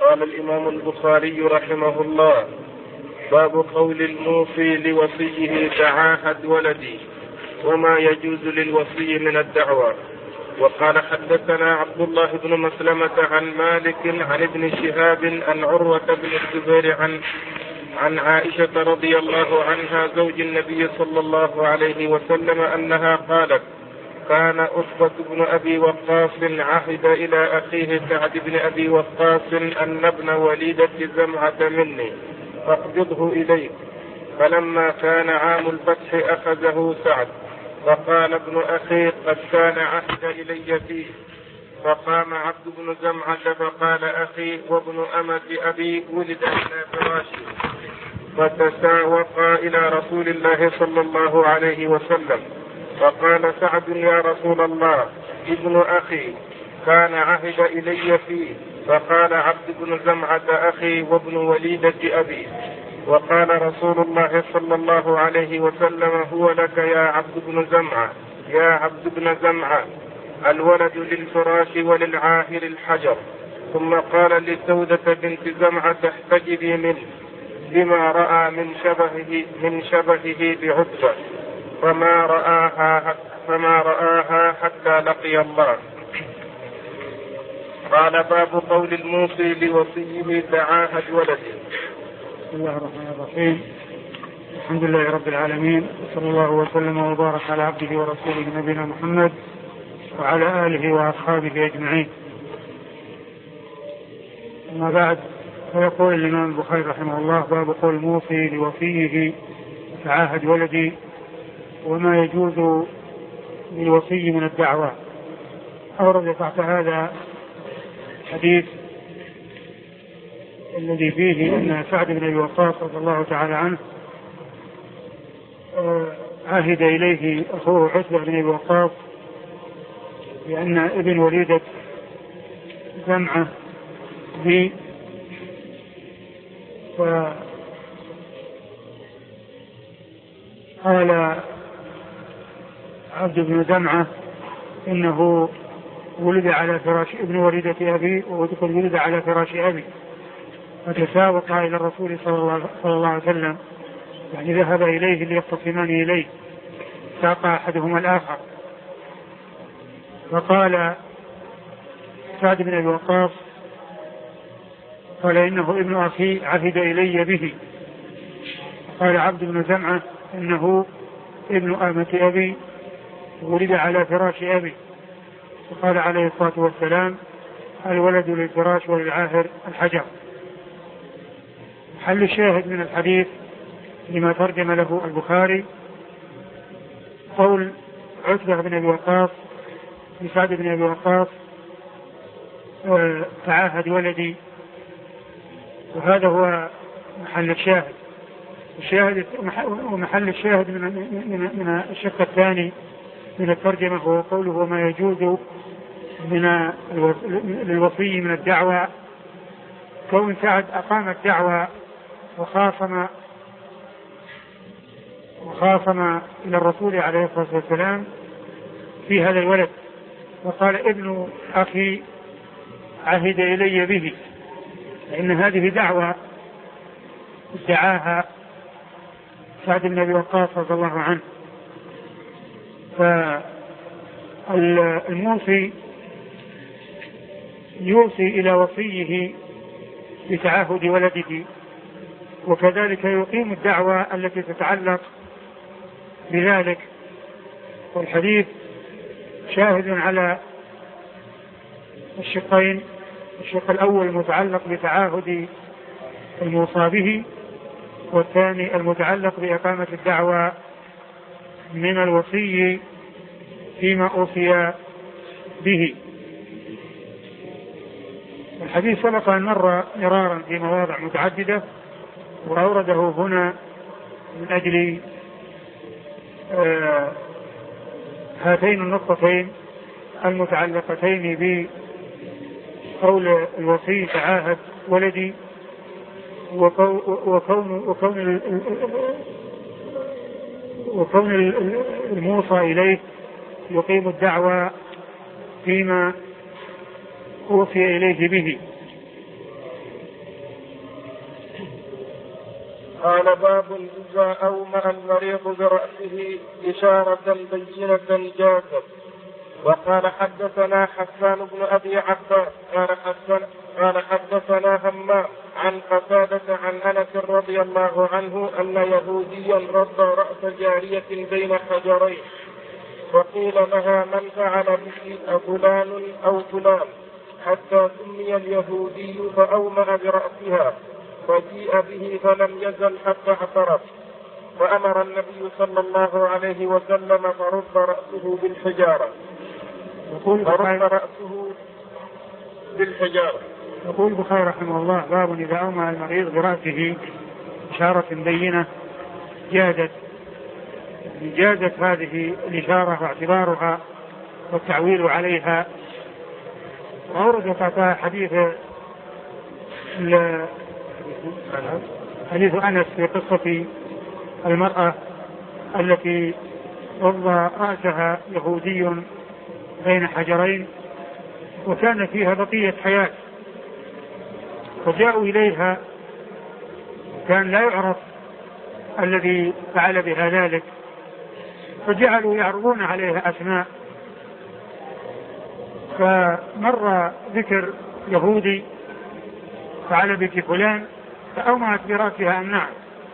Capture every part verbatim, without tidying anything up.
قال الإمام البخاري رحمه الله: باب قول الموصي لوصيه تعاهد ولدي وما يجوز للوصي من الدعوى. وقال حدثنا عبد الله بن مسلمة عن مالك عن ابن شهاب عن عروة بن الزبير عن عن عائشة رضي الله عنها زوج النبي صلى الله عليه وسلم أنها قالت: كان أسوة بن أبي وقاص عهد إلى أخيه سعد بن أبي وقاص أن ابن وليدة زمعة مني فاقبضه إليك. فلما كان عام الفتح أخذه سعد فقال ابن أخي قد كان عهد إلي فيه. فقام عبد بن زمعة فقال: أخي وابن أمة أبي ولد إلى فراشي. فتساوقا إلى رسول الله صلى الله عليه وسلم فقال سعد: يا رسول الله، ابن أخي كان عهد إلي فيه. فقال عبد بن زمعة: أخي وابن وليدة أبي. وقال رسول الله صلى الله عليه وسلم: هو لك يا عبد بن زمعة يا عبد بن زمعة، الولد للفراش وللعاهر الحجر. ثم قال لسودة بنت زمعة: احتجبي منه بما رأى من شبهه من شبهه بعتبة، فما رآها فما رآها حتى لقي الله. قال: باب قول الموصي لوصيه تعاهد ولدي. بسم الله الرحمن الرحيم. الحمد لله رب العالمين، وصلى الله وسلم وبارك على عبده ورسوله نبينا محمد وعلى آله وأصحابه أجمعين. أما بعد، فيقول الإمام البخاري رحمه الله: باب قول الموصي لوصيه تعاهد ولدي وما يجوز للوصي من الدعوى. أورد تحت هذا حديث الذي فيه أن سعد بن أبي وقاص رضي الله تعالى عنه عهد إليه أخوه عتبة بن أبي وقاص بأن ابن وليدة زمعة به. فقال عبد بن زمعة إنه ولد على فراش ابن وليدة أبي ويقول ولد على فراش أبي. فتساوق إلى الرسول صلى الله عليه وسلم، يعني ذهب إليه ليختصمان إليه، ساق أحدهما الآخر. فقال سعد بن أبي وقاص قال: إنه ابن أخي عهد إلي به. قال عبد بن زمعة: إنه ابن أمة أبي ولد على فراش أبي. وقال عليه الصلاة والسلام: الولد للفراش وللعاهر الحجر. حل الشاهد من الحديث لما ترجم له البخاري قول عتبة بن أبي وقاص لسعد بن أبي وقاص: تعاهد ولدي. وهذا هو محل الشاهد. الشاهد ومحل الشاهد من, من, من الشق الثاني من الترجمة هو قوله: وما يجوز من للوصي من الدعوة. كون سعد أقام الدعوة وخاصم وخاصم إلى الرسول عليه الصلاة والسلام في هذا الولد، وقال: ابن أخي عهد إلي به، لأن هذه دعوة ادعاها سعد بن أبي وقاص رضي الله عنه. فالموصي يوصي إلى وصيه بتعاهد ولده، وكذلك يقيم الدعوة التي تتعلق بذلك. والحديث شاهد على الشقين: الشق الأول المتعلق بتعاهد الموصى به، والثاني المتعلق بإقامة الدعوة من الوصي فيما أوصي به. الحديث سبق أن مر مرارا في مواضع متعددة، وأورده هنا من أجل آه هاتين النقطتين المتعلقتين بقول الوصي تعاهد ولدي، وكون, وكون, وكون, وكون الموصى إليه يقيم الدعوة فيما أوصي إليه به. قال باب إذا أومأ المريض برأسه إشارة بينة جازت. وقال حدثنا حسان بن أبي عباس قال حسن قال حدثنا همام عن قتادة عن أنس رضي الله عنه أن يهوديا رد رأس جارية بين حجرين وقيل لها من فعل به فلان أو فلان حتى سمي اليهودي فأومأ برأسها فجيء به فلم يزل حتى اعترف فأمر النبي صلى الله عليه وسلم فرد رأسه بالحجارة فرد رأسه بالحجارة. يقول البخاري رحمه الله باب إذا أومأ المريض برأسه إشارة بينة جازت جازت هذه الإشارة واعتبارها والتعويل عليها. وأورد تعطى حديث حديث أنس في قصة المرأة التي رضى رأسها يهودي بين حجرين وكان فيها بقية حياة فجاءوا إليها كان لا يعرف الذي فعل بها ذلك فجعلوا يعرضون عليها أسماء فمر ذكر يهودي فعل بك فلان فأومأت برأسها النعم.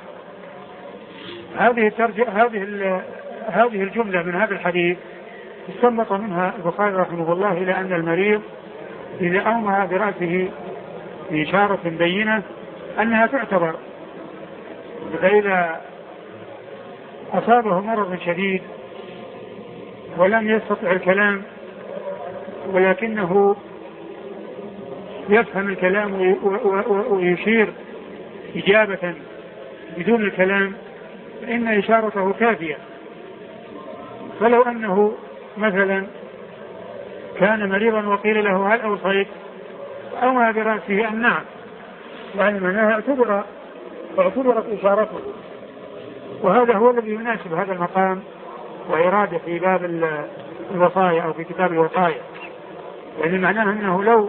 هذه هذه هذه الجملة من هذا الحديث استنبط منها البخاري رحمه الله إلى أن المريض إذا أومأ برأسه بإشارة بينة أنها تعتبر. فإذا أصابه مرض شديد ولم يستطع الكلام ولكنه يفهم الكلام ويشير إجابة بدون الكلام فإن إشارته كافية. فلو أنه مثلا كان مريضا وقيل له هل أوصيت أومأ برأسه النعم يعني معناها اعتبر اعتبرت إشارته. وهذا هو الذي يناسب هذا المقام وإرادة في باب الوصايا أو في كتاب الوصايا يعني معناها أنه لو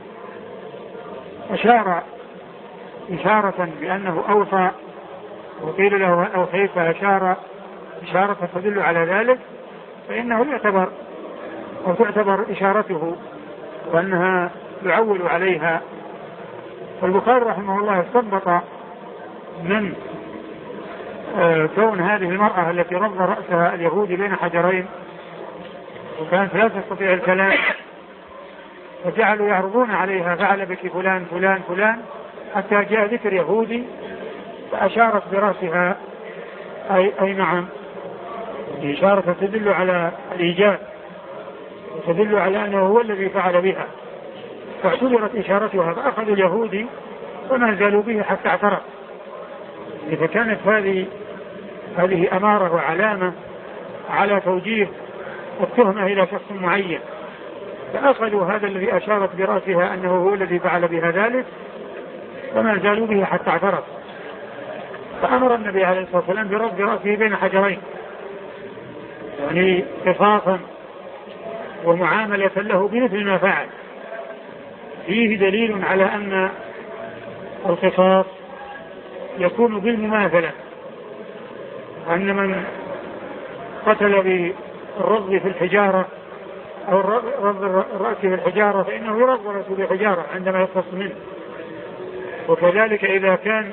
أشار إشارة بأنه أوصى وقيل له أوصيت فأشار إشارة تدل على ذلك فإنه يعتبر أو تعتبر إشارته وأنها يعول عليها. فالبخاري رحمه الله استنبط من آه كون هذه المرأة التي رض رأسها اليهودي بين حجرين وكانت لا تستطيع الكلام وجعلوا يعرضون عليها فعل بك فلان فلان فلان حتى جاء ذكر يهودي فأشارت برأسها أي, أي نعم إشارة تدل على الإيجاب وتدل على أنه هو الذي فعل بها فاعتبرت إشارتها فأخذ اليهودي وما زالوا به حتى اعترف. إذا كانت هذه هذه أمارة وعلامة على توجيه التهمة إلى شخص معين فأخذوا هذا الذي أشارت برأسها أنه هو الذي فعل بها ذلك وما زالوا به حتى اعترف. فأمر النبي عليه الصلاة والسلام برد رأسه بين حجرين يعني قصاصا ومعاملة له بمثل ما فعل. فيه دليل على أن القصاص يكون بالمماثلة وأن من قتل بالرض في الحجارة أو رض الرأس في الحجارة فإنه يرض رأسه بالحجارة عندما يقتص منه. وكذلك إذا كان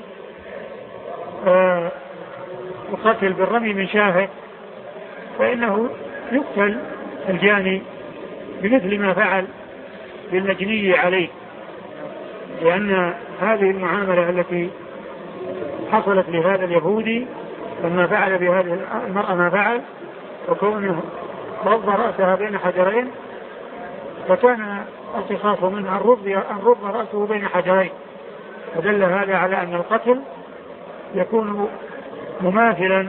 القتل بالرمي من شاهق فإنه يقتل الجاني بمثل ما فعل بالمجني عليه لأن هذه المعاملة التي حصلت لهذا اليهودي لما فعل بهذه المرأة ما فعل وكونه رض رأسها بين حجرين فكان القصاص منها أن رض رأسه بين حجرين. فدل هذا على أن القتل يكون مماثلا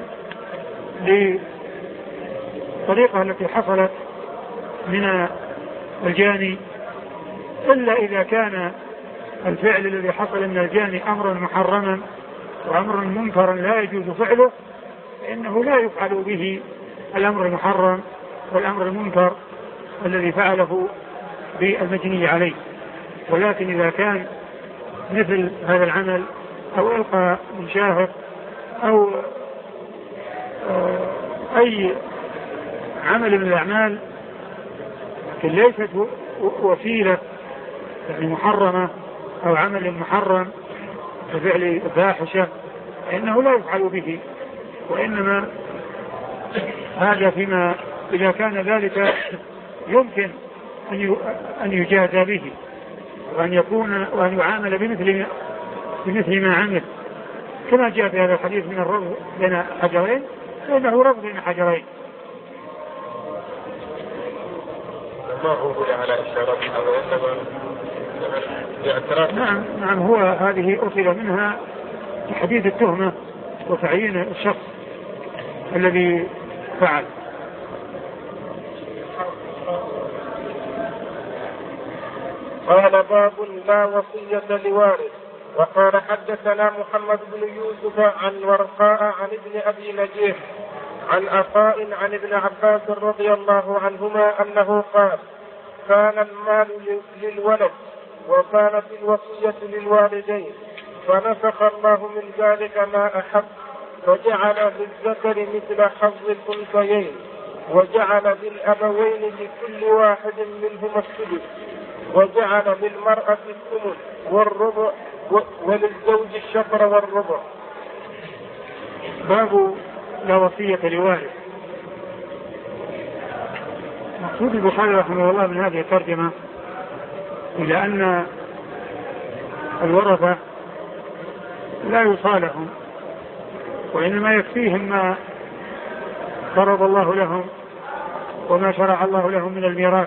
للطريقة التي حصلت من الجاني إلا إذا كان الفعل الذي حصل من الجاني أمرا محرما وأمرا منكرا لا يجوز فعله فإنه لا يفعل به الأمر المحرم والأمر المنكر الذي فعله بالمجني عليه. ولكن إذا كان مثل هذا العمل أو ألقى من شاهق أو أي عمل من الأعمال لكن ليست وسيلة يعني محرمة أو عمل محرم كفعل فاحشة فإنه لا يفعل به، وإنما هذا فيما إذا كان ذلك يمكن أن يجازى به وأن يكون وأن يعامل بمثل بمثل ما عمل، كما جاء في هذا الحديث من الربط بين حجرين فإنه ربط بين حجرين. ما هو على إشارة الاعتراف؟ نعم نعم هو هذه أصل منها تحديد التهمة وتعيين الشخص الذي فعل. قال باب لا وصية لوارث. وقال حدثنا محمد بن يوسف عن ورقاء عن ابن أبي نجيح عن عطاء عن ابن عباس رضي الله عنهما أنه قال كان المال للولد وكانت الوصية للوالدين فنسخ الله من ذلك ما أحب فجعل للذكر مثل حظ الأنثيين وجعل للأبوين لكل واحد منهما السدس وجعل للمرأة الثمن والربع وللزوج الشطر والربع. باب لا وصية لوارث. مقصود البخاري رحمه الله من هذه الترجمة إلى أن الورثة لا يصالحون وإنما يكفيهم ما فرض الله لهم وما شرع الله لهم من الميراث،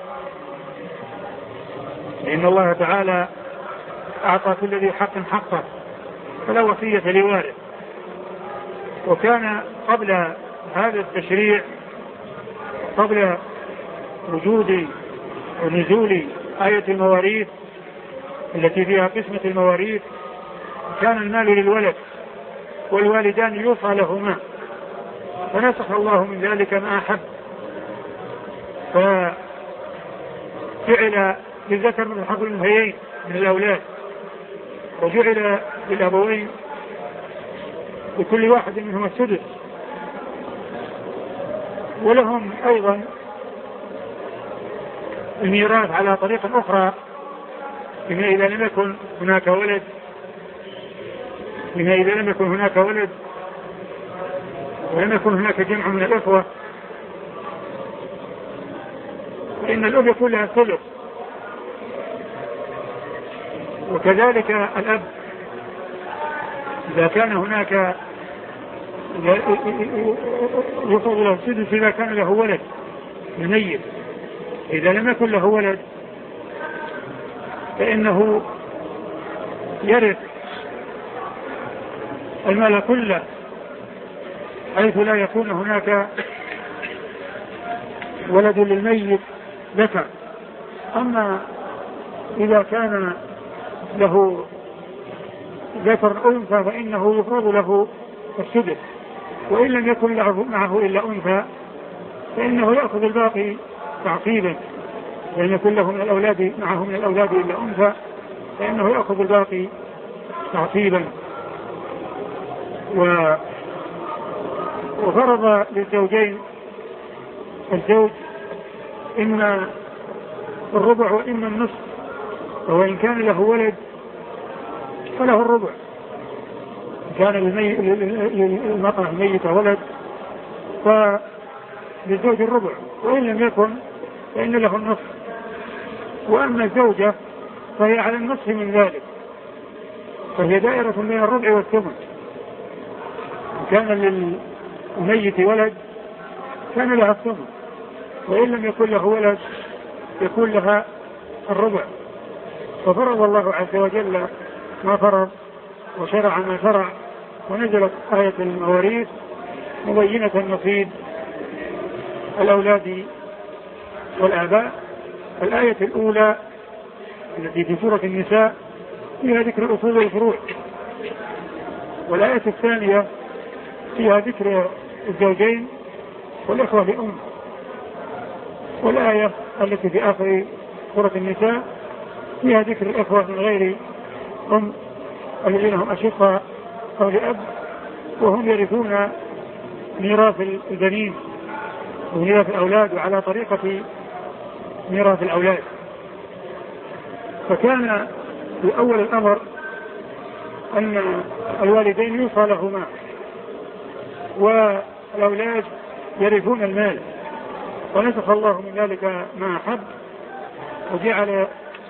لأن الله تعالى أعطى كل ذي حق حقه فلا وصية لوارث. وكان قبل هذا التشريع قبل وجود ونزول آية المواريث التي فيها قسمة المواريث كان المال للولد والوالدان يوصى لهما فنسخ الله من ذلك ما أحب فجعل للذكر من حظ الأنثيين من الأولاد وجعل للأبوين لكل واحد منهم السدس ولهم أيضا الميراث على طريقة أخرى بما إذا لم يكن هناك ولد بما إذا لم يكن هناك ولد ولم يكن هناك جمع من الأخوة فإن الأب يكون لها الثلث وكذلك الأب إذا كان هناك يفضل له السدس إذا كان له ولد ميت. إذا لم يكن له ولد فإنه يرث المال كله حيث لا يكون هناك ولد للميت ذكر. أما إذا كان له ذكر أنثى فإنه يفرض له السدس، وإن لم يكن له معه إلا أنثى فإنه يأخذ الباقي تعصيبا، وإن يكن له من الأولاد معه من الأولاد إلا أنثى فإنه يأخذ الباقي تعصيبا. و وفرض للزوجين الزوج إما الربع وإما النصف، وإن كان له ولد فله الربع، كان للمرأة الميتة ولد فللزوج الربع، وإن لم يكن فإن له النصف. وأما الزوجة فهي على النصف من ذلك، فهي دائرة بين الربع والثمن. كان للميت ولد كان لها الثمن، وإن لم يكن له ولد يكون لها الربع. ففرض الله عز وجل ما فرض وشرع ما شرع، ونزلت آية المواريث مبينة نصيب الأولاد والآباء. الآية الأولى التي في سورة النساء فيها ذكر أصول الفروع، والآية الثانية فيها ذكر الزوجين والإخوة لأم، والآية التي في آخر سورة النساء فيها ذكر الإخوة من غير أم الذين هم أشقاء أو لأب وهم يرثون ميراث البنين وميراث الأولاد وعلى طريقة ميراث الأولاد. فكان في أول الأمر أن الوالدين يوصى لهما والأولاد يرثون المال، ونسخ الله من ذلك ما أحب وجعل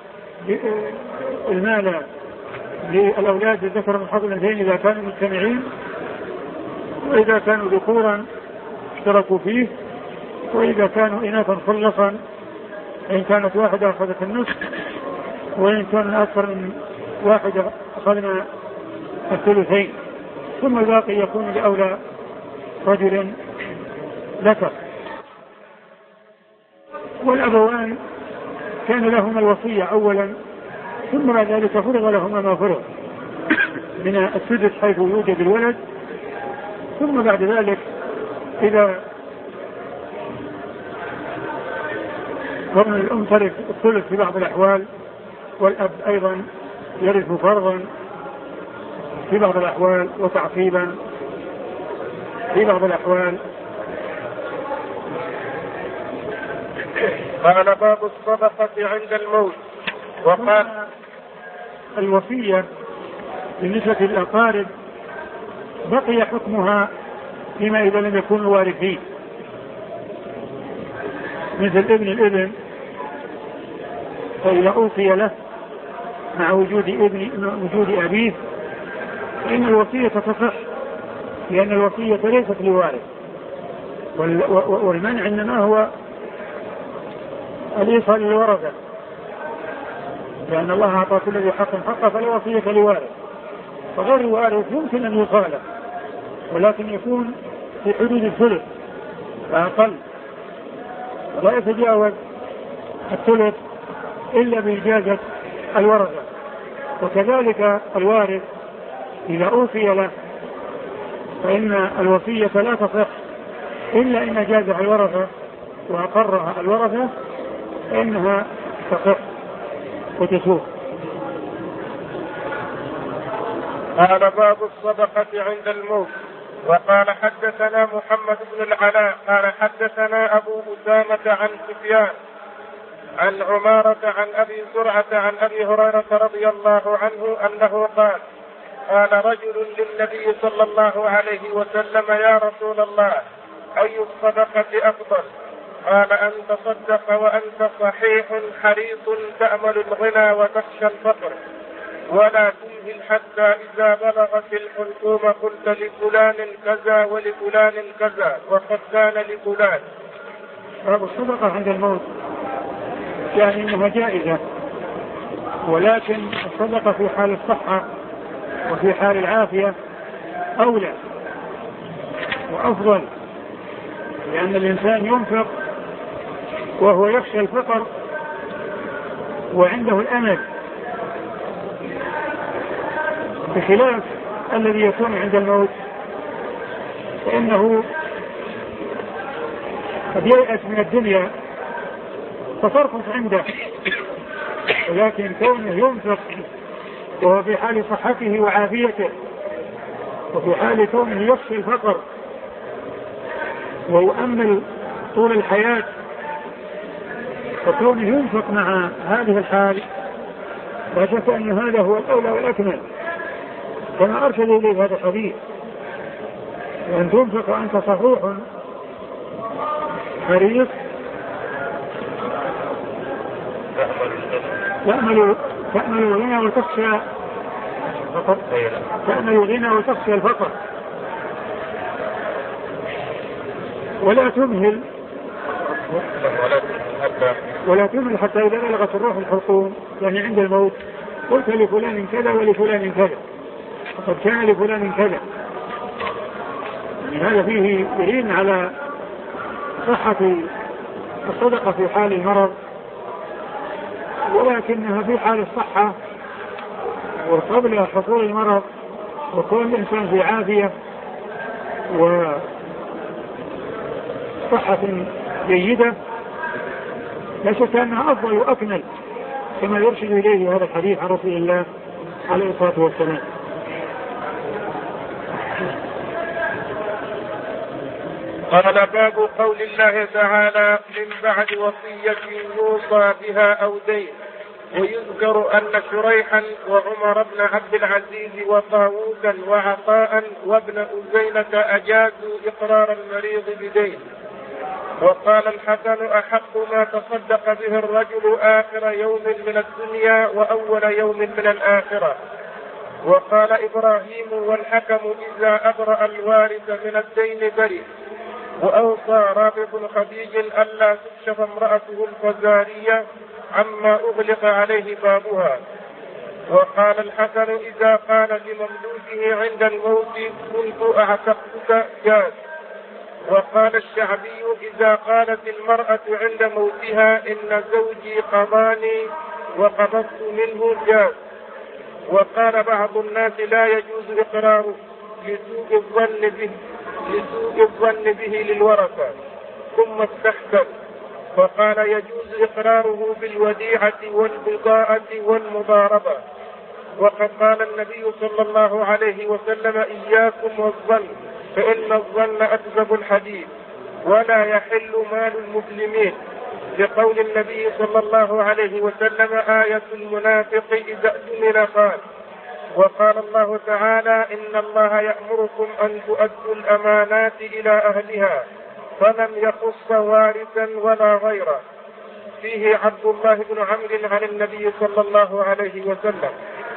المال للأولاد الذكر من حظ الأنثيين إذا كانوا مجتمعين، وإذا كانوا ذكورا اشتركوا فيه، وإذا كانوا إناثا خلصا، إن كانت واحدة أخذت النصف، وإن كان أكثر من واحدة أخذنا الثلثين، ثم الباقي يكون لأولى رجل ذكر. والأبوان كان لهما الوصية أولا، ثم بعد ذلك فرض لهما ما فرض من السدس حيث يوجد الولد، ثم بعد ذلك إذا كون الأم ترث الثلث في بعض الأحوال، والأب أيضا يرث فرضا في بعض الأحوال وتعقيبا في بعض الأحوال. قال باب الصدقة عند الموت. وقال الوصية بالنسبة للأقارب بقي حكمها فيما إذا لم يكونوا وارثين، مثل ابن الابن فإذا أوصي له مع وجود ابن وجود أبيه فإن الوصية تصح، لأن الوصية ليست لوارث، والمنع إنما هو الإيصال للورثة، لأن الله أعطى كل ذي حق حقه فلا وصية لوارث، فغير الوارث يمكن أن يصالح ولكن يكون في حدود الثلث فأقل، لا يتجاوز الثلث إلا بإجازة الورثة. وكذلك الوارث إذا أوصي له فإن الوصية لا تصح إلا إن أجازها الورثة وأقرها الورثة فإنها تصح وتسوق. قال باب الصدقة عند الموت. وقال حدثنا محمد بن العلاء قال حدثنا أبو أسامة عن سفيان عن عمارة عن أبي زرعة عن أبي هريرة رضي الله عنه أنه قال قال رجل للنبي صلى الله عليه وسلم يا رسول الله أي الصدقة أفضل؟ قال أن تصدق وأنت صحيح حريص تأمل الغنى وتخشى الفقر ولا تمهل حتى إذا بلغت الحلقوم قلت لفلان كذا ولفلان كذا وقد كان لفلان. باب الصدقة عند الموت يعني أنها جائزة، ولكن الصدقة في حال الصحة وفي حال العافية أولى وأفضل، لأن الإنسان ينفق وهو يخشى الفقر وعنده الأمل، بخلاف الذي يكون عند الموت فإنه قد ييأس من الدنيا فترخص عنده، ولكن كونه ينفق وهو في حال صحته وعافيته وفي حال كونه يخشى الفقر ويؤمل طول الحياة، فكونه ينفق مع هذه الحال لا شك أن هذا هو الأولى والأكمل، كما أرشد إليه هذا الحديث، وأن تنفق وأنت صحوح حريص تأمل تأمل الغنى وتخشى تأمل الغنى وتخشى الفقر ولا تمهل ولا تمهل حتى إذا بلغت الروح الحلقوم، يعني عند الموت قلت لفلان كذا ولفلان كذا وقد كان لفلان كذا. يعني هذا فيه دليل على صحة الصدقة في حال المرض، ولكنها في حال الصحة وقبل حصول المرض وكون الإنسان في عافية وصحة جيدة لا شك أنها أفضل وأكمل، كما يرشد إليه هذا الحديث عن رسول الله عليه الصلاة والسلام. قال باب قول الله تعالى من بعد وصية يوصى بها أو دين. ويذكر أن شريحا وعمر بن عبد العزيز وطاووسا وعطاء وابن أزينة أجازوا إقرار المريض بدين. وقال الحسن أحق ما تصدق به الرجل آخر يوم من الدنيا وأول يوم من الآخرة. وقال إبراهيم والحكم إذا أبرأ الوارث من الدين برئ. وأوصى رافع بن خديج ألا تكشف امرأته الفزارية عما أغلق عليه بابها. وقال الحسن إذا قال لمملوكه عند الموت كنت أعتقتك جاز. وقال الشعبي إذا قالت المرأة عند موتها إن زوجي قضاني وقبضت منه جاز. وقال بعض الناس لا يجوز إقراره لسوء الظن به لسوء الظن به للورثة ثم استحسن. فقال يجوز إقراره بالوديعة والبضاعة والمضاربة. وقد قال النبي صلى الله عليه وسلم إياكم والظن فإن الظن أكذب الحديث ولا يحل مال المسلمين، لقول النبي صلى الله عليه وسلم آية المنافق إذا اؤتمن خان. وقال الله تعالى إن الله يأمركم أن تؤدوا الأمانات إلى أهلها، فلم يخص وارثا ولا غيره. فيه عبد الله بن عمرو عن النبي صلى الله عليه وسلم.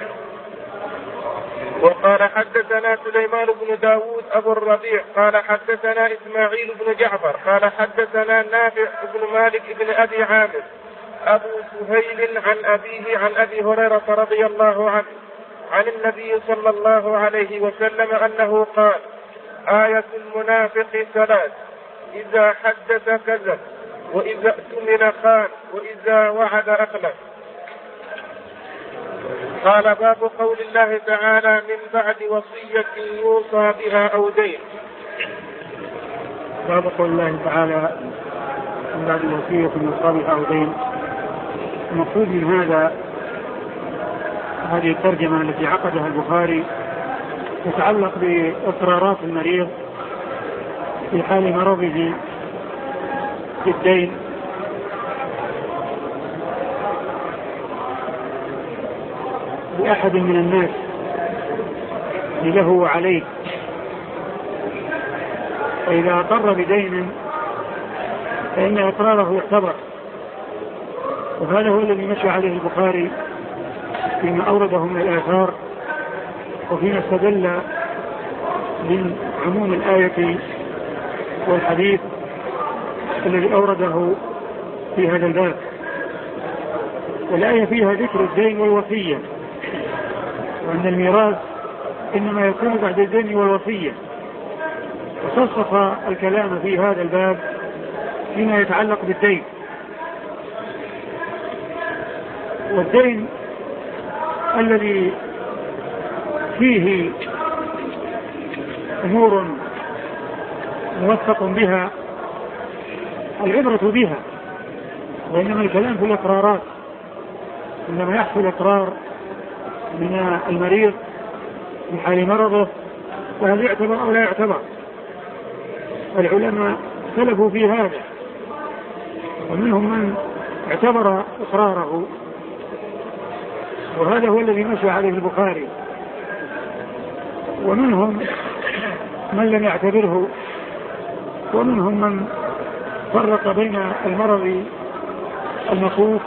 وقال حدثنا سليمان بن داود أبو الربيع قال حدثنا إسماعيل بن جعفر قال حدثنا نافع بن مالك بن أبي عامر أبو سهيل عن أبيه عن أبي هريرة رضي الله عنه عن النبي صلى الله عليه وسلم أنه قال آية المنافق ثلاث: إذا حدث كذب، وإذا اؤتمن خان، وإذا وعد أخلف. قال باب قول الله تعالى من بعد وصية يوصى بها أو دين. باب قول الله تعالى من بعد وصية يوصى بها أو دين. المقصود من هذا هذه الترجمة التي عقدها البخاري تتعلق بإقرارات المريض في حال مرضه بالدين لأحد من الناس له وعليه، فإذا أقر بدين فإن إقراره يعتبر. وهذا هو الذي مشى عليه البخاري فيما أورده من الآثار وفيما استدل من عموم الآية والحديث الذي أورده في هذا الباب. والآية فيها ذكر الدين والوصية، وأن الميراث إنما يكون بعد الدين والوصية، وخصص الكلام في هذا الباب فيما يتعلق بالدين. والدين الذي فيه أمور موثق بها العبرة بها، وإنما الكلام في الإقرارات. إنما يحصل إقرار من المريض في حال مرضه فهل يعتبر أو لا يعتبر؟ العلماء اختلفوا في هذا، ومنهم من اعتبر إقراره، وهذا هو الذي مشى عليه البخاري، ومنهم من لم يعتبره، ومنهم من فرق بين المرض المخوف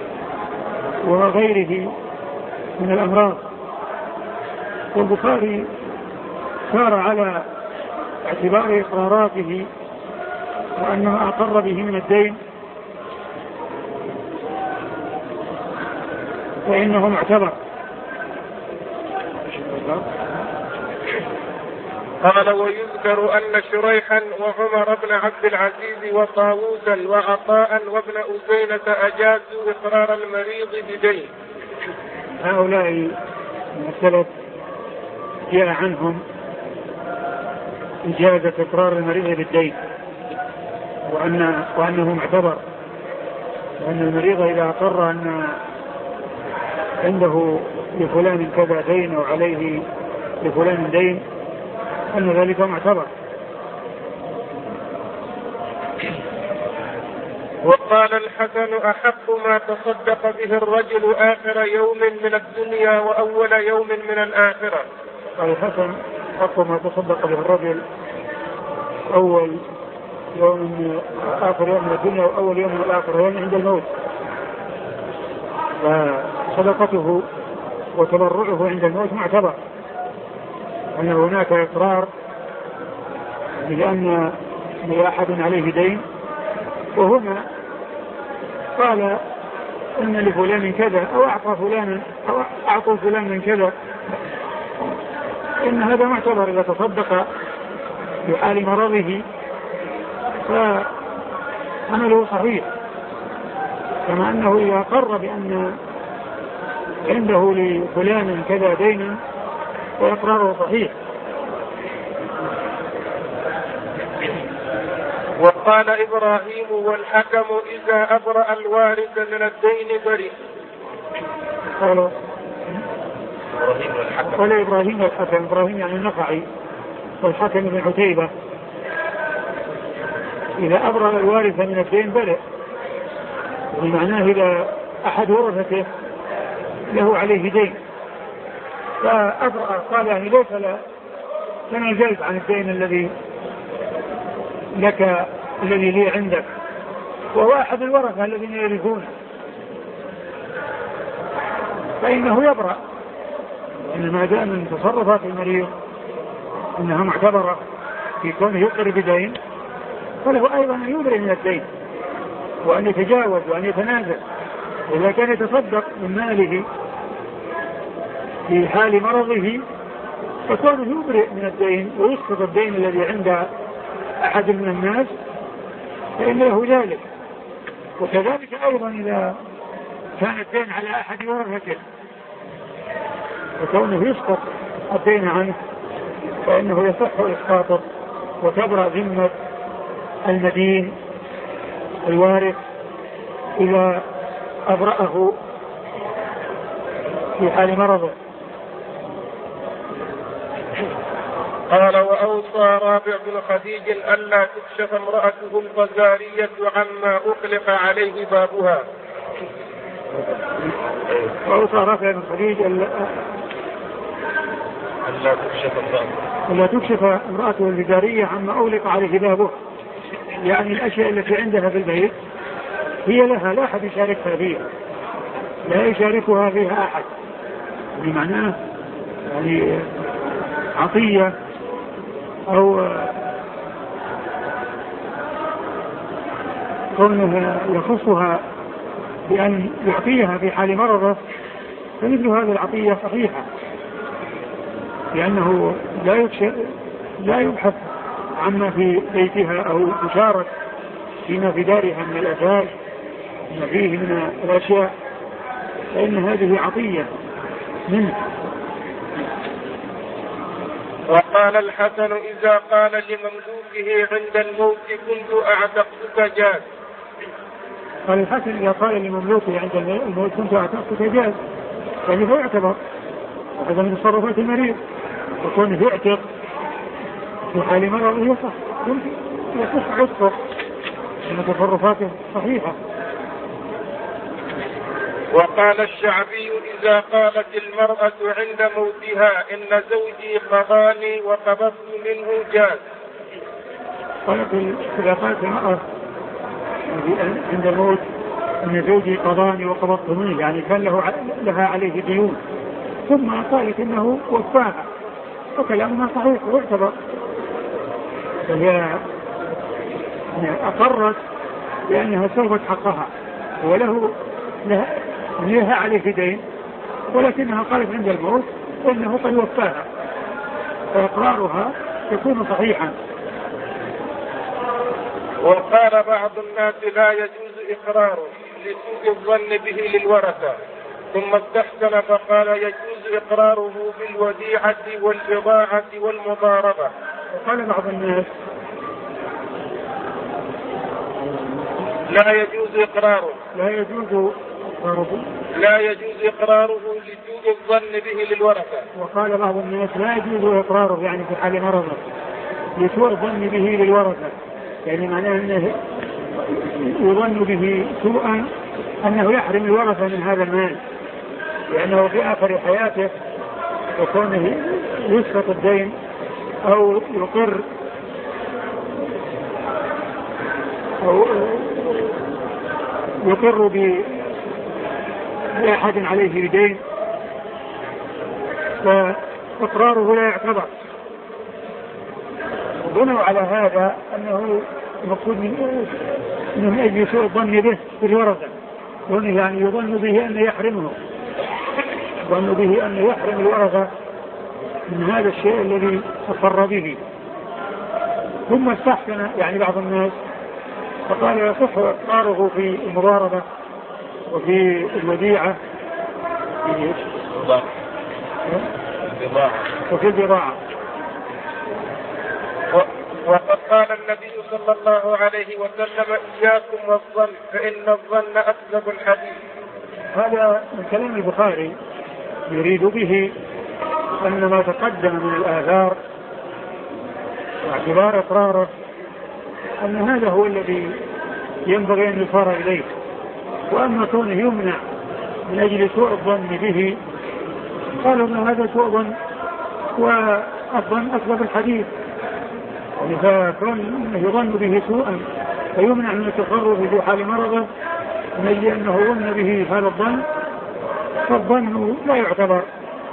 وغيره من الأمراض. والبخاري سار على اعتبار إقراراته وأنه أقر به من الدين فإنه معتبر. قال ويذكر أن شريحا وعمر بن عبد العزيز وطاووسا وعطاء وابن أزينة أجازوا إقرار المريض بدين. هؤلاء من السلف جاء عنهم إجازة إقرار المريض بالدين، وأن وأنه معتبر، وأن المريض إذا أقر أن عنده لفلان كذا دين أو عليه لفلان دين أن ذلك معتبر. وقال الحسن أحق ما تصدق به الرجل آخر يوم من الدنيا وأول يوم من الآخرة. قال الحسن أحق ما تصدق به الرجل أول يوم آخر يوم من الدنيا وأول يوم من الآخرة يعني عند الموت، فصدقته وتبرعه عند الموت معتبر، أن هناك إقرار بأن لأحد عليه دين، وهنا قال إن لفلان كذا أو أعطى فلانا أو أعطوا فلانا كذا، إن هذا معتبر إذا تصدق في حال مرضه فعمله صحيح، كما أنه إذا قر بأن عنده لفلان كذا دينا وإقراره صحيح. وقال إبراهيم والحكم إذا أبرأ الوارث من الدين برئ. قال قال إبراهيم والحكم، إبراهيم يعني النخعي والحكم بن عتيبة، إذا أبرأ الوارث من الدين برئ، ومعناه إذا أحد ورثته له عليه دين فأبرأ، قال يعني ليس لنا جلب عن الدين الذي لك الذي لي عندك، وهو أحد الورثة الذين يرثونه، فإنه يبرأ، إنما دام من تصرفات المريض إنها معتبرة في كونه يقر بدين، فله أيضا أن يبرئ من الدين وأن يتجاوز وأن يتنازل. إذا كان يتصدق من ماله في حال مرضه فكونه يبرئ من الدين ويسقط الدين الذي عند أحد من الناس فإن له ذلك. وكذلك أيضا إذا كان الدين على أحد ورثته وكونه يسقط الدين عنه فإنه يصح إسقاطه وتبرأ ذمة المدين الوارث إذا أبرأه في حال مرضه. قال وأوصى رافع بن خديج ألا تكشف امرأته الفزارية عما أطلق عليه بابها. وأوصى رافع بن خديج ألا تكشف ألا تكشف امرأته الفزارية عما أغلق عليه بابها، يعني الأشياء التي عندها في البيت هي لها، لا أحد يشاركها فيها، لا يشاركها فيها أحد، بمعناه يعني عطية أو كونه يخصها بأن يعطيها في حال مرضه، فمثل هذه العطية صحيحة، لأنه لا يكشف لا يبحث عما في بيتها أو يشارك فيما في دارها من الأثاث ما فيه من الأشياء، فإن هذه عطية منه. وقال الحسن إذا قال لمملوكه عند الموت كنت أعتقتك جاز. قال الحسن إذا قال لمملوكه عند الموت كنت أعتقتك جاز، يعني هو يعتبر هذا من تصرفات المريض، وكونه يعتق في حال مرضه يصح يصح عتقه من تصرفاته صحيحة. وقال الشعبي إذا قالت المرأة عند موتها إن زوجي قضاني وقبضت منه جاز. قالت إذا قالت المرأة عند الموت إن زوجي قضاني وقبضت منه، يعني كان له لها عليه ديون، ثم قالت إنه وفاها، وكلامها صحيح واعتبر، فهي أقرت بأنها سوت حقها وله لها, لها عليه دين، ولكنها قالت عند الموت إنه قد وفاها، فإقرارها يكون صحيحا. وقال بعض الناس لا يجوز إقراره لسوء الظن به للورثة، ثم استحسن فقال يجوز إقراره بالوديعة والبضاعة والمضاربة. وقال بعض الناس لا يجوز إقراره لا يجوز إقراره لا يجوز إقراره لسوء الظن به للورثة. وقال بعض الناس لا يجوز إقراره يعني في حال مرضه لسوء الظن به للورثة، يعني معناه أنه يظن به سوءا أنه يحرم الورثة من هذا المال، لأنه في آخر حياته وكونه يسقط الدين أو يقر أو يقر بأحد عليه بدين فإقراره لا يعتبر. وبنوا على هذا أنه المقصود من من أجل سوء الظن به في الورثة، وأنه يعني يظن به أن يحرمه، يظن به أن يحرم الورثة من هذا الشيء الذي أقر به. ثم استحسن يعني بعض الناس فقال يصح إقراره في المضاربة وفي الوديعة وفي البضاعة. وقد قال النبي صلى الله عليه وسلم إياكم والظن فإن الظن أكذب الحديث. هذا من كلام البخاري يريد به أن ما تقدم من الآثار واعتبار إقراره أن هذا هو الذي ينبغي أن يصار إليه، وأما كونه يمنع من أجل سوء الظن به قالوا أن هذا سوء ظن والظن أكذب الحديث، فكون يظن به سوءا فيمنع من التصرف في حال مرضه من أجل أنه ظن به هذا الظن، فالظن لا يعتبر.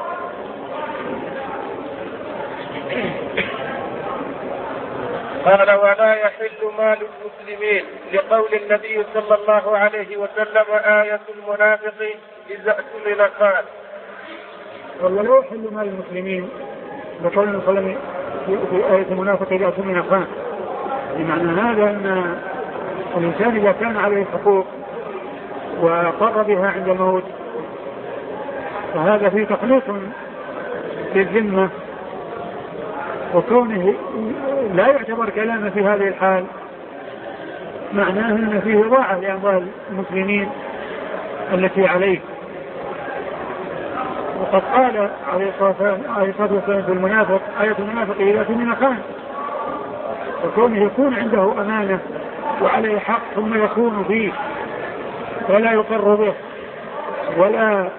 قال ولا يحل مال المسلمين لقول النبي صلى الله عليه وسلم آية المنافق إذا أؤتمن خان. والله لا يحل مال المسلمين لقول النبي صلى الله عليه وسلم في آية المنافق إذا أؤتمن خان، بمعنى هذا أن الإنسان إذا كان عليه حقوق وقر بها عند الموت فهذا فيه تخليص للذمة، وكونه لا يعتبر كلامه في هذه الحال معناه أن فيه إضاعة لأموال المسلمين التي عليه. وقد قال عليه الصلاة والسلام في المنافق آية المنافق إذا أؤتمن خان، وكونه يكون عنده أمانة وعليه حق ثم يكون فيه ولا يقر به ولا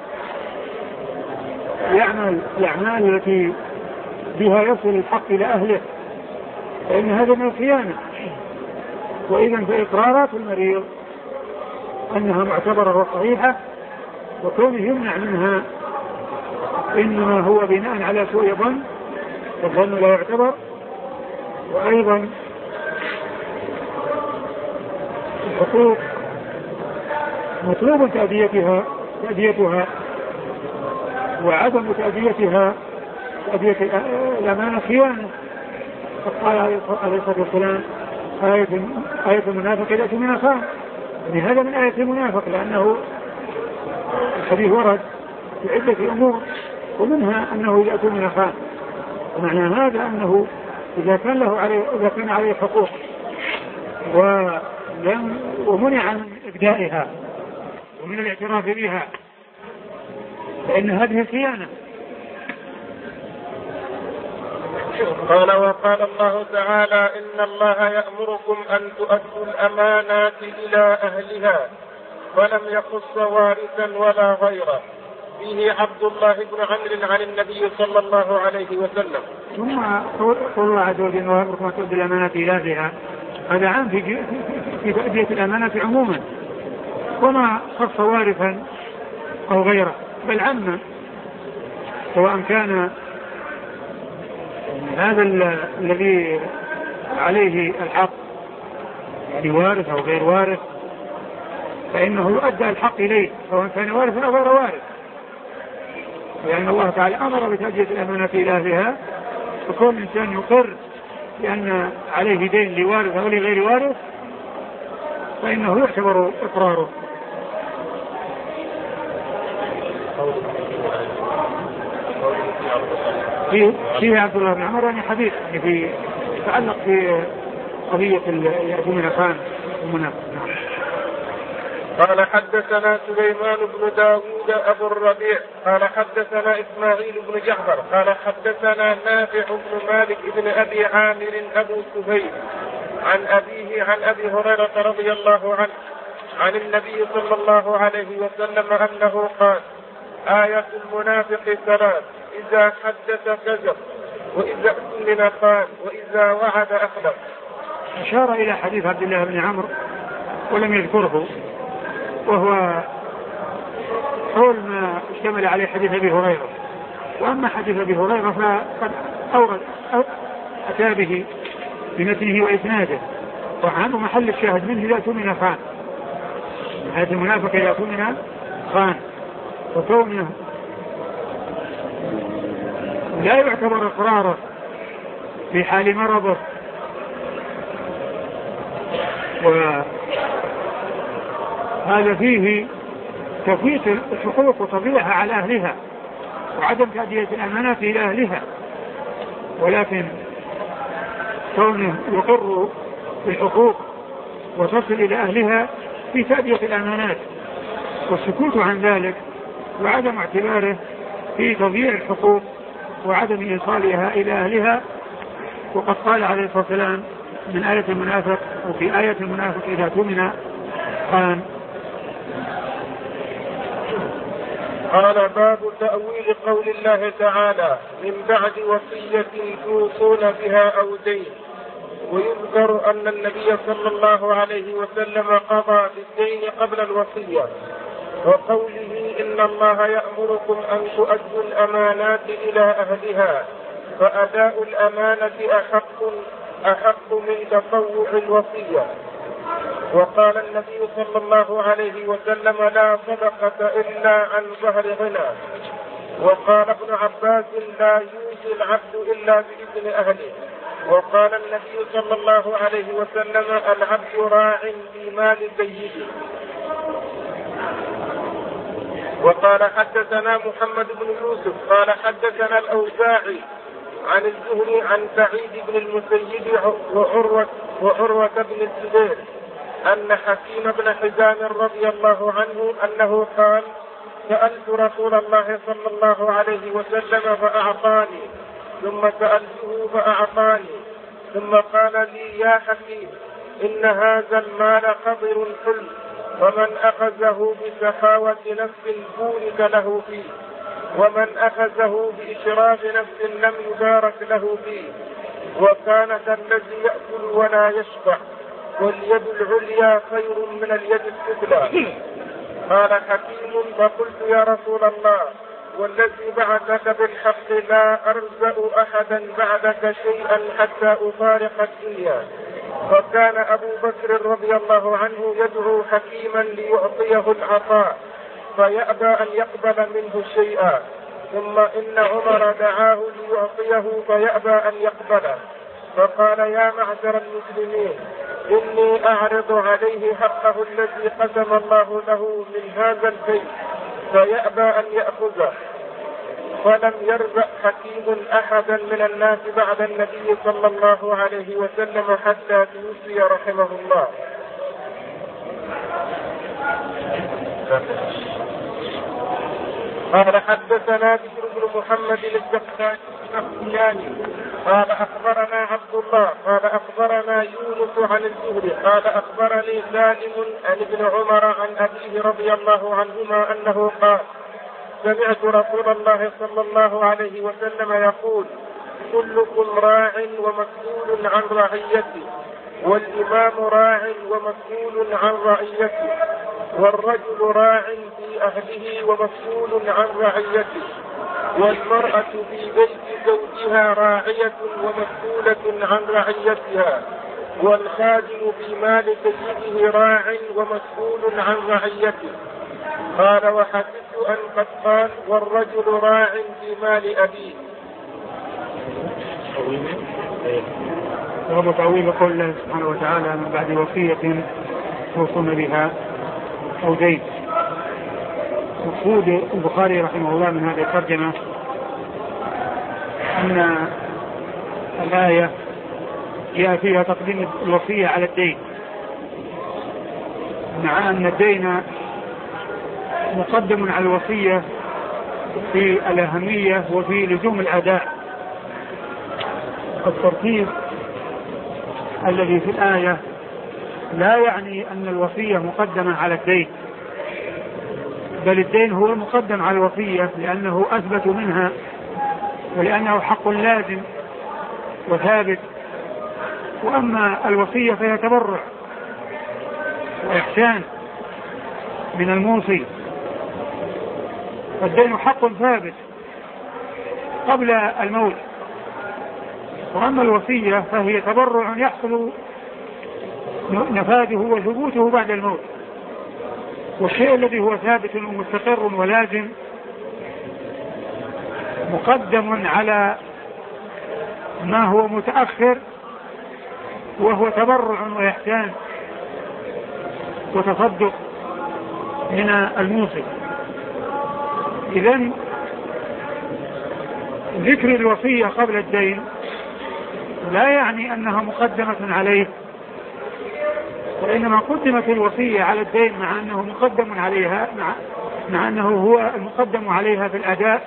يعمل الأعمال التي بها يصل الحق إلى أهله، فإن هذا من الخيانة. وإذا فإقرارات المريض أنها معتبرة وصحيحة، وكونه يمنع منها إنما هو بناء على سوء ظن، والظن لا يعتبر. وأيضا الحقوق مطلوب تأديتها تأديتها وعدم تأديتها تأدية الأمانة خيانة. فقال عليه الصلاة والسلام آية آية المنافق إذا أؤتمن خان، يعني هذا من آية المنافق، لأنه الحديث ورد في عدة أمور ومنها أنه إذا أؤتمن خان، ومعنى هذا أنه إذا كان له عليه إذا كان عليه حقوق ولم ومنع من إبدائها ومن الاعتراف بها فإن هذه خيانة. قال وقال الله تعالى إن الله يأمركم أن تؤدوا الأمانات إلى أهلها ولم يخص وارثا ولا غيره. فيه عبد الله بن عمرو عن النبي صلى الله عليه وسلم. ثم قول الله عز وجل إنه يأمركم أن تؤدوا الأمانات إلى أهلها، هذا عام في في تأدية الأمانة عموما، وما خص وارثا أو غيره، بل عم، سواء كان هذا الذي عليه الحق يعني وارث أو غير وارث فإنه يؤدى الحق إليه سواء كان وارثا أو غير وارث، لأن الله تعالى أمر بتأدية الأمانة إلى أهلها، فكون الإنسان يقر بأن عليه دين لوارث أو لغير وارث فإنه يعتبر إقراره. فيه فيه عبد الله بن عمر يعني حديث يعني في يتعلق في قضية يأتون خان المنافق. قال حدثنا سليمان بن داود أبو الربيع قال حدثنا إسماعيل بن جعفر قال حدثنا نافع بن مالك بن أبي عامر أبو سهيل عن أبيه عن أبي هريرة رضي الله عنه عن النبي صلى الله عليه وسلم أنه قال: آية المنافق ثلاث: إذا حدث كذب، وإذا اؤتمن خان، وإذا وعد أخلف. أشار إلى حديث عبد الله بن عمرو ولم يذكره، وهو حول ما اشتمل عليه حديث أبي هريرة. وأما حديث أبي هريرة فقد أورد أتى به بمتنه وإسناده، وعنه محل الشاهد منه: إذا اؤتمن خان. آية المنافق إذا اؤتمن خان، وكونه لا يعتبر إقراره في حال مرضه وهذا فيه تفويت الحقوق وتضييعها على أهلها وعدم تأدية الأمانات إلى أهلها، ولكن كونه يقر بالحقوق وتصل إلى أهلها في تأدية الأمانات، والسكوت عن ذلك وعدم اعتباره في تضييع الحقوق وعدم إيصالها إلى أهلها. وقد قال عليه الصلاة والسلام من آية المنافق، وفي آية المنافق إذا اؤتمن خان. قال: باب تأويل قول الله تعالى: من بعد وصية توصون بها أو دين. ويذكر أن النبي صلى الله عليه وسلم قضى بالدين قبل الوصية، وقوله: إن الله يأمركم أن تؤدوا الأمانات إلى أهلها، فأداء الأمانة أحق, أحق من تطوع الوصية. وقال النبي صلى الله عليه وسلم: لا صدقة إلا عن ظهر غنى. وقال ابن عباس: لا يوصي العبد إلا بإذن أهله. وقال النبي صلى الله عليه وسلم: العبد راع في مال سيده. وقال: حدثنا محمد بن يوسف قال حدثنا الأوزاعي عن الزهري عن سعيد بن المسيب وعروة, وعروة بن الزبير أن حكيم بن حزام رضي الله عنه أنه قال: سألت رسول الله صلى الله عليه وسلم فأعطاني، ثم سألته فأعطاني، ثم قال لي: يا حكيم، إن هذا المال خضر حلم، ومن أخذه بسخاوة نفس بورك له فيه، ومن أخذه بإشراف نفس لم يبارك له فيه، وكان كالذي يأكل ولا يشبع، واليد العليا خير من اليد السفلى. قال حكيم: فقلت: يا رسول الله، والذي بعثك بالحق لا أرزق أحدا بعدك شيئا حتى أفارق الدنيا. فكان أبو بكر رضي الله عنه يدعو حكيما ليعطيه العطاء فيأبى أن يقبل منه شيئا، ثم إن عمر دعاه ليعطيه فيأبى أن يقبله، فقال: يا معشر المسلمين، إني أعرض عليه حقه الذي قسم الله له من هذا البيت فيأبى أن يأخذه. فلم يرزق حكيم أحدا من الناس بعد النبي صلى الله عليه وسلم حتى توفي رحمه الله. قال: حدثنا بشر بن محمد الزكرياني قال أخبرنا عبد الله قال أخبرنا يونس عن الزهري قال أخبرني سالم عن ابن عمر عن أبيه رضي الله عنهما أنه قال: سمعت رسول الله صلى الله عليه وسلم يقول: كلكم راع ومسؤول عن رعيته، والإمام راع ومسؤول عن رعيته، والرجل راع في أهله ومسؤول عن رعيته، والمرأة في بيت زوجها راعية ومسؤولة عن رعيتها، والخادم في مال سيده راع ومسؤول عن رعيته. قال: وحسبت أن قد قال: والرجل راع في مال أبيه. وهو تأويل قول الله سبحانه وتعالى: من بعد وصية توصون بها أو دين. مقصود البخاري رحمه الله من هذه الترجمة أن الآية جاء فيها تقديم الوصية على الدين، مع أن الدين مقدم على الوصية في الأهمية وفي لزوم الأداء. الترتيب الذي في الآية لا يعني أن الوصية مقدمة على الدين، بل الدين هو مقدم على الوصية لأنه أثبت منها ولأنه حق لازم وثابت. وأما الوصية فهي تبرع وإحسان من الموصي، فالدين حق ثابت قبل الموت، وأما الوصية فهي تبرع يحصل نفاذه وثبوته بعد الموت. والشيء الذي هو ثابت ومستقر ولازم مقدم على ما هو متأخر، وهو تبرع وإحسان وتصدق من الموصي. إذن ذكر الوصية قبل الدين لا يعني أنها مقدمة عليه، وإنما قدمت الوصية على الدين مع أنه مقدم عليها، مع, مع أنه هو المقدم عليها في الأداء،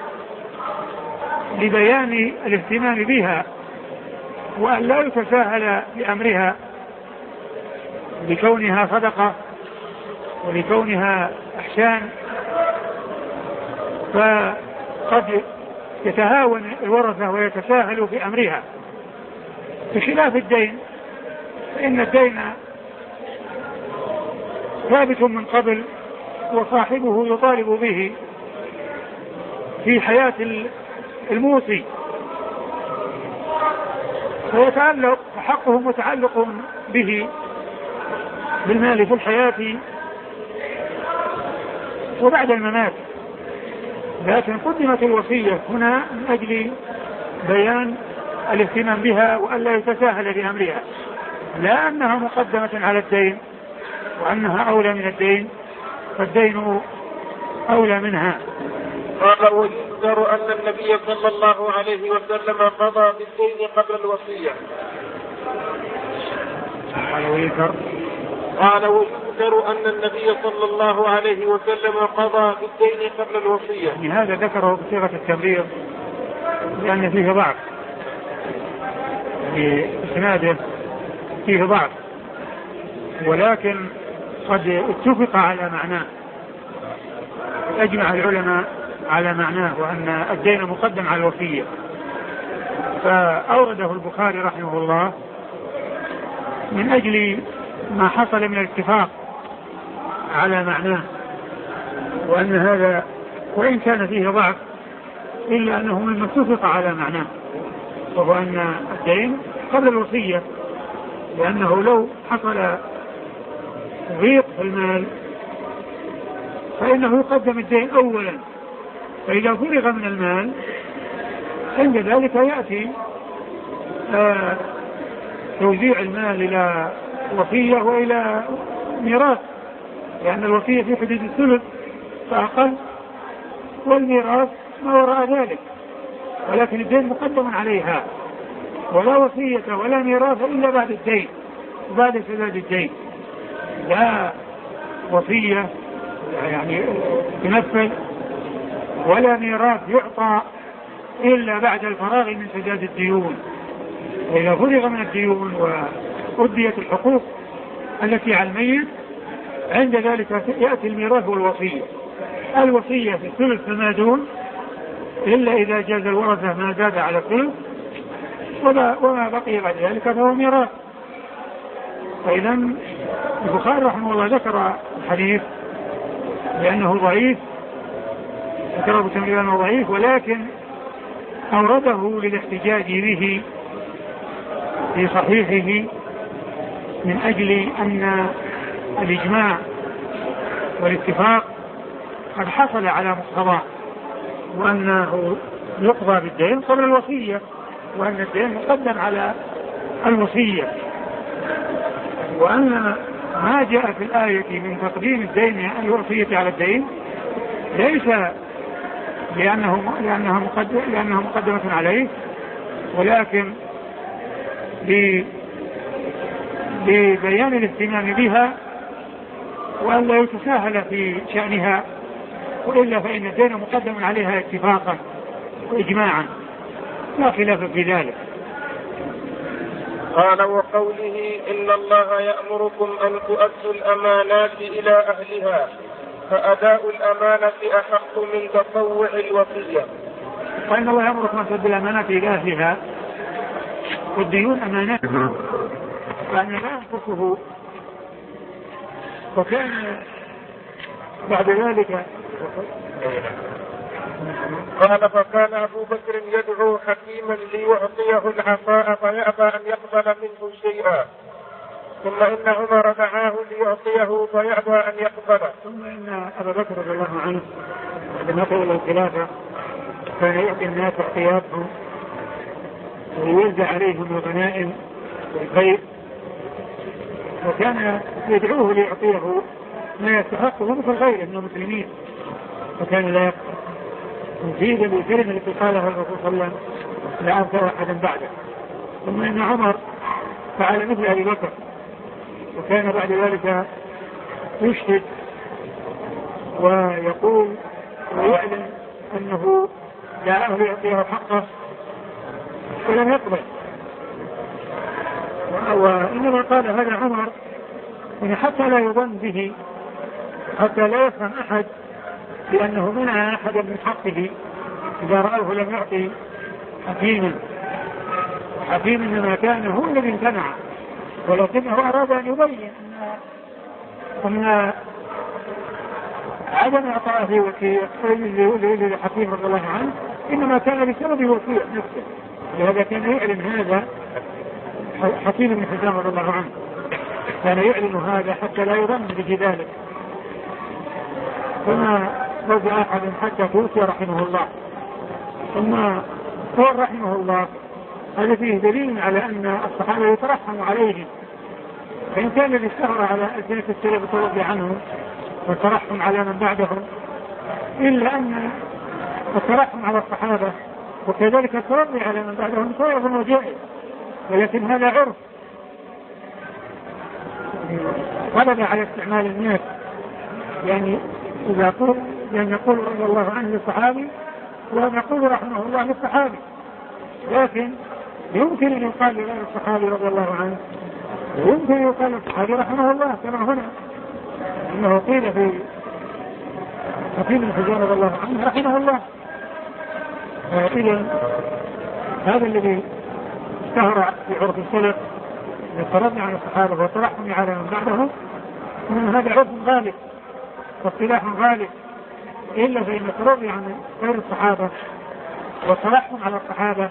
لبيان الاهتمام بها وأن لا يتساهل بأمرها لكونها صدقة ولكونها إحسان. فقد يتهاون الورثة ويتساهل في أمرها، بخلاف الدين فإن الدين ثابت من قبل وصاحبه يطالب به في حياة الموصي، فيتعلق حقه متعلق به بالمال في الحياة وبعد الممات. لكن قدمت الوصية هنا من أجل بيان الاهتمام بها وألا يتساهل بأمرها، لا أنها مقدمة على الدين وأنها أولى من الدين، فالدين أولى منها. قال ويذكر أن النبي صلى الله عليه وسلم قضى بالدين قبل الوصية. قال ويذكر قال ويذكر أن النبي صلى الله عليه وسلم قضى بالدين قبل الوصية. يعني هذا ذكره بصيغة التمريض لأن فيه ضعف، في إسناده فيه ضعف، ولكن قد اتفق على معناه، أجمع العلماء على معناه وأن الدين مقدم على الوصية، فأورده البخاري رحمه الله من أجل ما حصل من الاتفاق على معناه، وأن هذا وإن كان فيه ضعف إلا أنه مما اتفق على معناه، وهو أن الدين قبل الوصية، لأنه لو حصل ضيق في المال فإنه يقدم الدين أولا، فإذا فرغ من المال عند ذلك يأتي آه توزيع المال إلى وصية وإلى ميراث، لأن الوصية في حدود الثلث فأقل، والميراث ما وراء ذلك، ولكن الدين مقدم عليها، ولا وصية ولا ميراث إلا بعد الدين وبعد سداد الدين. لا وصية يعني تنفذ ولا ميراث يعطى إلا بعد الفراغ من سداد الديون. وإذا فرغ من الديون وأديت الحقوق التي على الميت عند ذلك يأتي الميراث والوصية. الوصية في الثلث فما دون، إلا إذا جاز الورثة ما زاد على الثلث، وما بقي بعد ذلك فهو ميراث. فإذا البخاري رحمه الله ذكر الحديث لأنه ضعيف، ذكره بتمرير أنه ضعيف، ولكن أورده للاحتجاج به في صحيحه من أجل أن الإجماع والاتفاق قد حصل على مقتضاه، وأنه يقضى بالدين قبل الوصية، وأن الدين مقدم على الوصية، وأن ما جاء في الآية من تقديم الدين الوصية على الدين ليس لأنه لأنها مقدم لأنها مقدمة عليه، ولكن لبيان الاهتمام بها وأن لا يتساهل في شأنها، وإلا فإن الدين مقدم عليها اتفاقا وإجماعا لا خلاف في ذلك. قال وقوله إن الله يأمركم أن تؤدوا الأمانات إلى أهلها فأداء الأمانة أحق من تطوع الوصية. وإن الله يأمركم أن تؤدوا الأمانات إلى أهلها والديون أمانات فأن لا ينقصه. وكان بعد ذلك قال فكان أبو بكر يدعو حكيما ليعطيه العطاء فيأبى أن يقبل منه شيئا ثم إن عمر دعاه ليعطيه فيأبى أن يقبله. ثم إن أبا بكر رضي الله عنه عندما طول الخلافة كان يعطي الناس احتياطهم ويوزع عليهم الغنائم والخير وكان يدعوه ليعطيه ما يستحقه مثل غيره من المسلمين وكان لا يقبل مفيدا بالكلمة التي قالها الرسول صلى الله عليه وسلم لا أنكر أحدا بعده. ثم إن عمر فعل مثل أبي بكر وكان بعد ذلك يشهد ويقول ويعلن أنه لا أهل يعطيه حقه ولم يقبل. وإنما قال هذا عمر إن حتى لا يظن به حتى لا يفهم أحد لأنه منع أحدا من حقه إذا رأوه لم يعطي حكيما. حكيم إنما كان هو الذي امتنع ولكنه أراد أن يبين أن عدم إعطائه وكيل للحكيم رضي الله عنه إنما كان بسبب وكيل نفسه. لهذا كان يعلن هذا حكيم بن حزام رضي الله عنه كان يعلن هذا حتى لا يظن بذلك. ثم رضي أحد حتى توفي رحمه الله. ثم قال رحمه الله هذا فيه دليل على أن الصحابة يترحم عليهم فإن كان الذي اشتهر على ألسنة السلف التوفي عنهم والترحم على من بعدهم إلا أن الترحم على الصحابة وكذلك الترضي على من بعدهم صائب وجائز ولكن هذا عرف غلب على استعمال الناس. يعني إذا قول يعني يقول رضي الله عنه للصحابي ولم يقول رحمه الله للصحابي لكن يمكن أن يقال لغير الصحابي رضي الله عنه ويمكن أن يقال للصحابي رحمه الله كما هنا إنه قيل في حكيم بن حزام رضي الله عنه رحمه الله. إذن هذا الذي اشتهر في عرف السلف يترضي عن الصحابة وترحم على من بعدهم من هذا عرف غالب واصطلاح غالب إلا فإن الترضي عن غير الصحابة والترحم على الصحابة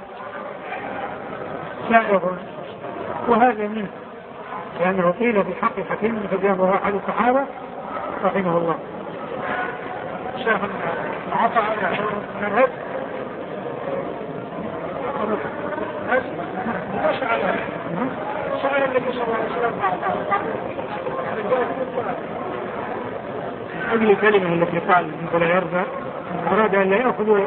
سائغ وهذا منه لأنه قيل في حق حكيم بن حزام وهو أحد الصحابة رحمه الله. شيخ عطى على الرد سأل النبي صلى الله عليه وسلم هذه الكلمة التي قال من لا يرضى أراد أن لا يأخذ.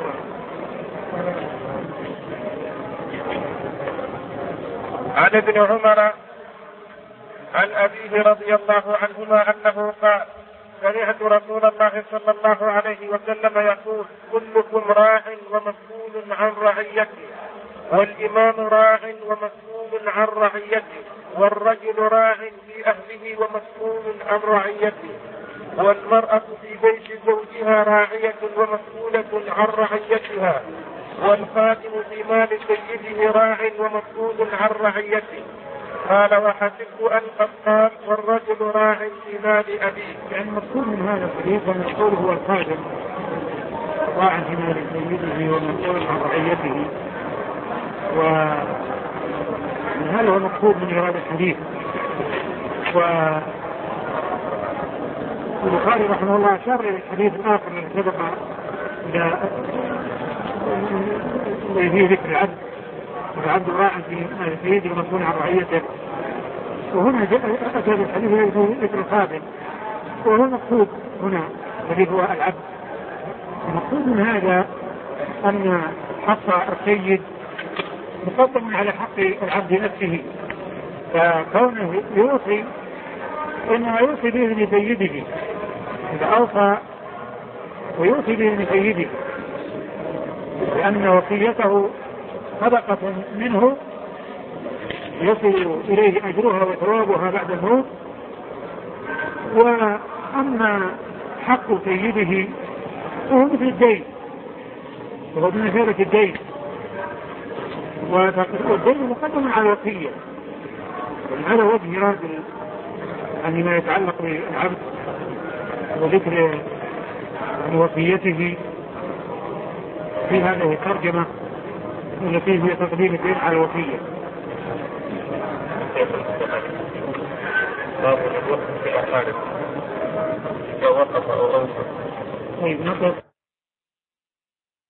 عن ابن عمر عن أبيه رضي الله عنهما أنه قال سمعت رسول الله صلى الله عليه وسلم يقول كلكم راع ومسؤول عن رعيته والإمام راع ومسؤول عن رعيته والرجل راع في أهله ومسؤول عن رعيته والمرأة في بيت زوجها راعية ومسؤولة عن رعيتها والخادم في مال سيده راع ومسؤول عن رعيته. قال وحسبت أن قد قال والرجل راع في مال أبيه. يعني المقصود من هذا الحديث أن القول هو الخادم راع في مال سيده ومسؤول عن رعيته وهذا هو المقصود من إرادة الحديث. والبخاري رحمه الله أشار إلى الحديث الآخر الذي سبق إلى فيه ذكر العبد والعبد راع في مال سيده ومسؤول عن رعيته وهنا أتى بالحديث الذي ذكر الخادم وهو المقصود هنا الذي هو العبد. المقصود من هذا أن حق السيد مقدم على حق العبد نفسه فكونه يوصي إنما يوصي بإذن سيده إذا أوصى ويوصي بإذن سيده لأن وصيته صدقة منه يصل إليه أجرها وثوابها بعد الموت. وأما حق سيده فهو مثل الدين، وهو من مثابة الدين، والدين مقدم على الوصية. وهذا وجه إرادة يعني ما يتعلق بالعبد وذكر وصيته في هذه الترجمة التي هي تقديم الدين على الوصية. باب الوقف في الأحاديث إذا وقف أو أوقف. طيب نقف.